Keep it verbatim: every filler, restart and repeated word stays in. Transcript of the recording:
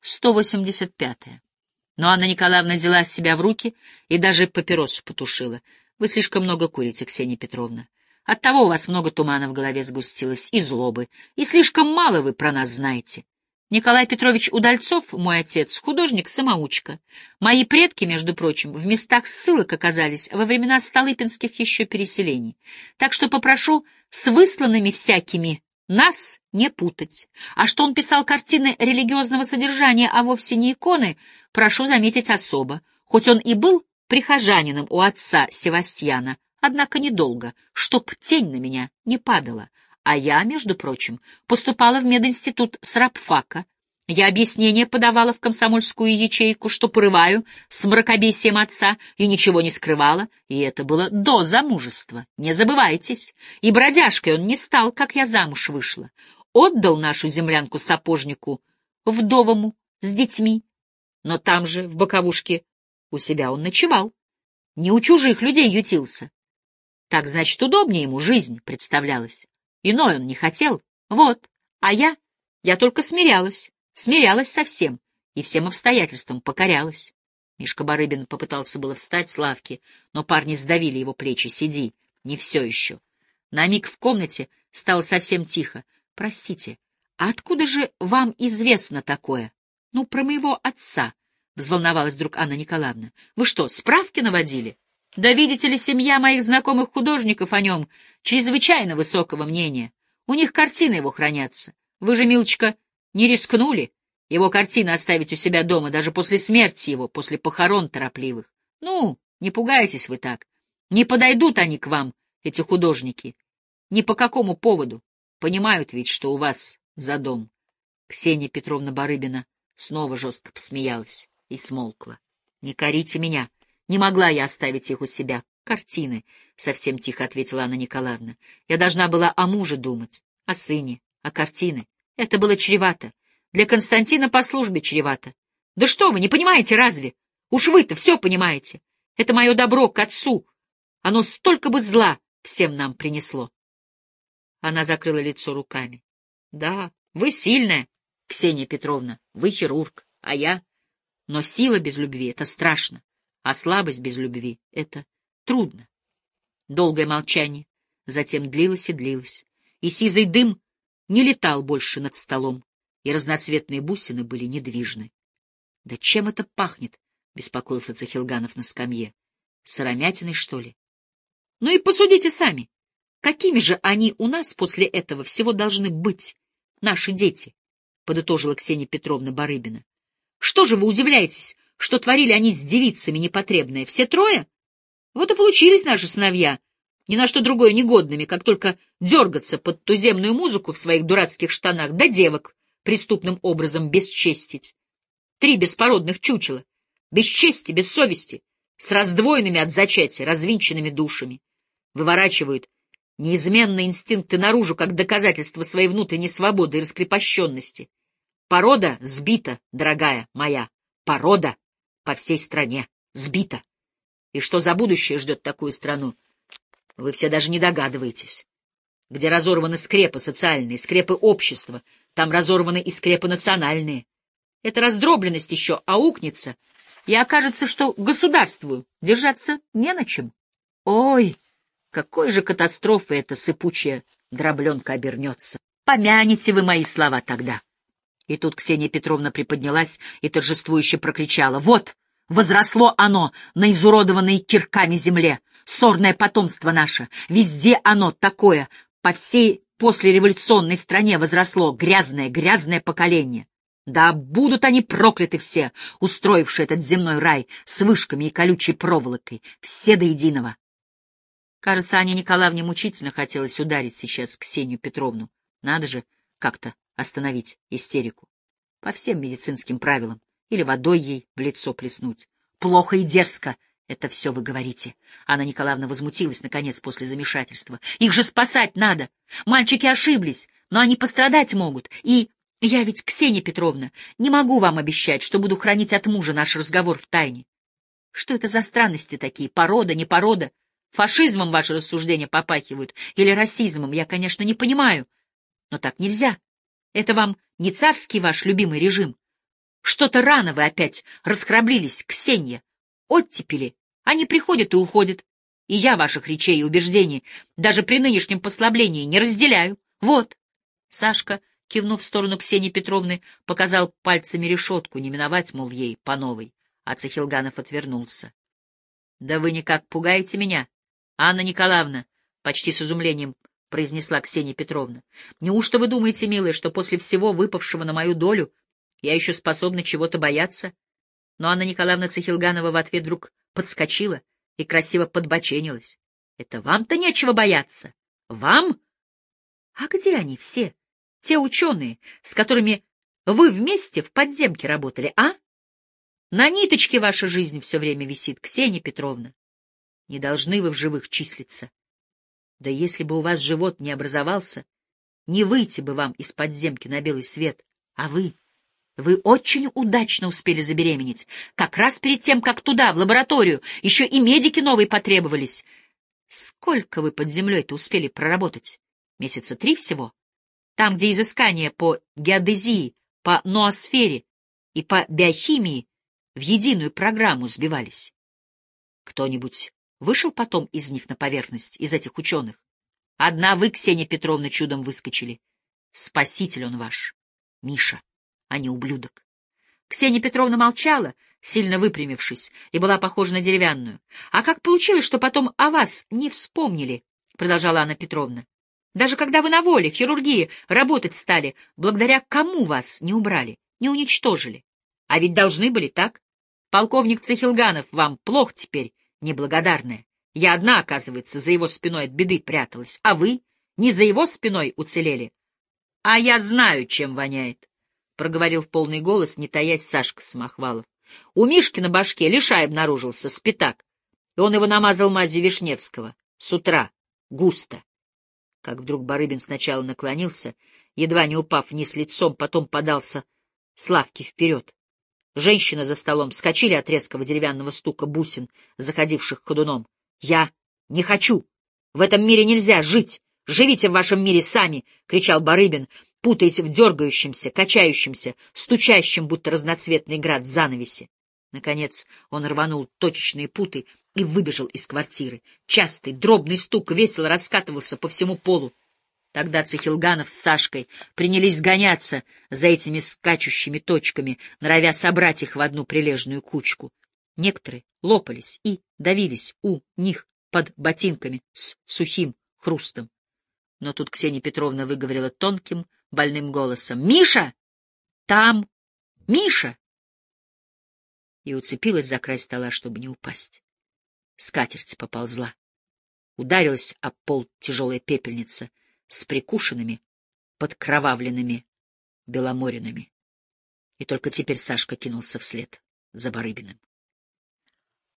сто восемьдесят пятое. Но Анна Николаевна взяла себя в руки и даже папиросу потушила. Вы слишком много курите, Ксения Петровна. Оттого у вас много тумана в голове сгустилось, и злобы, и слишком мало вы про нас знаете. Николай Петрович Удальцов, мой отец, художник-самоучка. Мои предки, между прочим, в местах ссылок оказались во времена столыпинских еще переселений. Так что попрошу с высланными всякими нас не путать. А что он писал картины религиозного содержания, а вовсе не иконы, прошу заметить особо, хоть он и был прихожанином у отца Севастьяна, однако недолго, чтоб тень на меня не падала. А я, между прочим, поступала в мединститут с рабфака. Я объяснение подавала в комсомольскую ячейку, что порываю с мракобесием отца, и ничего не скрывала, и это было до замужества. Не забывайтесь. И бродяжкой он не стал, как я замуж вышла. Отдал нашу землянку сапожнику вдовому с детьми, но там же, в боковушке, у себя он ночевал. Не у чужих людей ютился. Так, значит, удобнее ему жизнь представлялась. Иной он не хотел. Вот. А я? Я только смирялась. Смирялась со всем. И всем обстоятельствам покорялась. Мишка Барыбин попытался было встать с лавки, но парни сдавили его плечи. Сиди. Не все еще. На миг в комнате стало совсем тихо. Простите, а откуда же вам известно такое? Ну, про моего отца. Взволновалась вдруг Анна Николаевна. Вы что, справки наводили? Да видите ли, семья моих знакомых художников о нем чрезвычайно высокого мнения. У них картины его хранятся. Вы же, милочка, не рискнули его картины оставить у себя дома даже после смерти его, после похорон торопливых. Ну, не пугайтесь вы так. Не подойдут они к вам, эти художники. Ни по какому поводу. Понимают ведь, что у вас за дом. Ксения Петровна Барыбина снова жестко посмеялась и смолкла. Не корите меня. Не могла я оставить их у себя. Картины, — совсем тихо ответила Анна Николаевна. Я должна была о муже думать, о сыне, о картины. Это было чревато. Для Константина по службе чревато. Да что вы, не понимаете разве? Уж вы-то все понимаете. Это мое добро к отцу. Оно столько бы зла всем нам принесло. Она закрыла лицо руками. Да, вы сильная, Ксения Петровна, вы хирург, а я... Но сила без любви — это страшно. А слабость без любви — это трудно. Долгое молчание, затем длилось и длилось, и сизый дым не летал больше над столом, и разноцветные бусины были недвижны. — Да чем это пахнет? — беспокоился Цахилганов на скамье. — Сыромятиной, что ли? — Ну и посудите сами. Какими же они у нас после этого всего должны быть, наши дети? — подытожила Ксения Петровна Барыбина. — Что же вы удивляетесь, что творили они с девицами непотребное? Все трое? Вот и получились наши сыновья, ни на что другое негодными, как только дергаться под туземную музыку в своих дурацких штанах, да девок преступным образом бесчестить. Три беспородных чучела, без чести, без совести, с раздвоенными от зачатия, развинченными душами. Выворачивают неизменные инстинкты наружу, как доказательство своей внутренней свободы и раскрепощенности. Порода сбита, дорогая моя, порода по всей стране сбита. И что за будущее ждет такую страну, вы все даже не догадываетесь. Где разорваны скрепы социальные, скрепы общества, там разорваны и скрепы национальные. Эта раздробленность еще аукнется, и окажется, что государству держаться не на чем. Ой, какой же катастрофой эта сыпучая дробленка обернется. Помяните вы мои слова тогда. И тут Ксения Петровна приподнялась и торжествующе прокричала. Вот, возросло оно на изуродованной кирками земле, сорное потомство наше. Везде оно такое, по всей послереволюционной стране возросло грязное, грязное поколение. Да будут они прокляты все, устроившие этот земной рай с вышками и колючей проволокой, все до единого. Кажется, Анне Николаевне мучительно хотелось ударить сейчас Ксению Петровну. Надо же как-то остановить истерику. По всем медицинским правилам. Или водой ей в лицо плеснуть. Плохо и дерзко это все вы говорите. Анна Николаевна возмутилась, наконец, после замешательства. Их же спасать надо. Мальчики ошиблись, но они пострадать могут. И я ведь, Ксения Петровна, не могу вам обещать, что буду хранить от мужа наш разговор в тайне. Что это за странности такие? Порода, не порода? Фашизмом ваши рассуждения попахивают? Или расизмом? Я, конечно, не понимаю. Но так нельзя. Это вам не царский ваш любимый режим. Что-то рано вы опять расхрабрились, Ксения. Оттепели. Они приходят и уходят. И я ваших речей и убеждений даже при нынешнем послаблении не разделяю. Вот. Сашка, кивнув в сторону Ксении Петровны, показал пальцами решетку, не миновать, мол, ей по новой. А Цихилганов отвернулся. — Да вы никак пугаете меня, Анна Николаевна, — почти с изумлением произнесла Ксения Петровна. — Неужто вы думаете, милая, что после всего выпавшего на мою долю я еще способна чего-то бояться? Но Анна Николаевна Цихилганова в ответ вдруг подскочила и красиво подбоченилась. — Это вам-то нечего бояться. Вам? А где они все, те ученые, с которыми вы вместе в подземке работали, а? На ниточке ваша жизнь все время висит, Ксения Петровна. Не должны вы в живых числиться. Да если бы у вас живот не образовался, не выйти бы вам из подземки на белый свет. А вы, вы очень удачно успели забеременеть. Как раз перед тем, как туда, в лабораторию, еще и медики новые потребовались. Сколько вы под землей-то успели проработать? Месяца три всего? Там, где изыскания по геодезии, по ноосфере и по биохимии в единую программу сбивались. Кто-нибудь вышел потом из них на поверхность, из этих ученых? Одна вы, Ксения Петровна, чудом выскочили. Спаситель он ваш, Миша, а не ублюдок. Ксения Петровна молчала, сильно выпрямившись, и была похожа на деревянную. — А как получилось, что потом о вас не вспомнили? — продолжала Анна Петровна. — Даже когда вы на воле, в хирургии, работать стали, благодаря кому вас не убрали, не уничтожили? А ведь должны были, так? Полковник Цихилганов вам плохо теперь, неблагодарная. Я одна, оказывается, за его спиной от беды пряталась. А вы не за его спиной уцелели? — А я знаю, чем воняет, — проговорил в полный голос, не таясь, Сашка Самохвалов. У Мишки на башке лишай обнаружился, спитак, и он его намазал мазью Вишневского. С утра. Густо. Как вдруг Барыбин сначала наклонился, едва не упав вниз лицом, потом подался с лавки вперед. Женщины за столом вскочили от резкого деревянного стука бусин, заходивших ходуном. — Я не хочу! В этом мире нельзя жить! Живите в вашем мире сами! — кричал Барыбин, путаясь в дергающемся, качающемся, стучащем, будто разноцветный град в занавесе. Наконец он рванул точечные путы и выбежал из квартиры. Частый, дробный стук весело раскатывался по всему полу. Тогда Цихилганов с Сашкой принялись гоняться за этими скачущими точками, норовя собрать их в одну прилежную кучку. Некоторые лопались и давились у них под ботинками с сухим хрустом. Но тут Ксения Петровна выговорила тонким, больным голосом: «Миша! Там! Миша!» И уцепилась за край стола, чтобы не упасть. Скатерть поползла. Ударилась об пол тяжелая пепельница с прикушенными, подкровавленными беломоринами. И только теперь Сашка кинулся вслед за Барыбиным.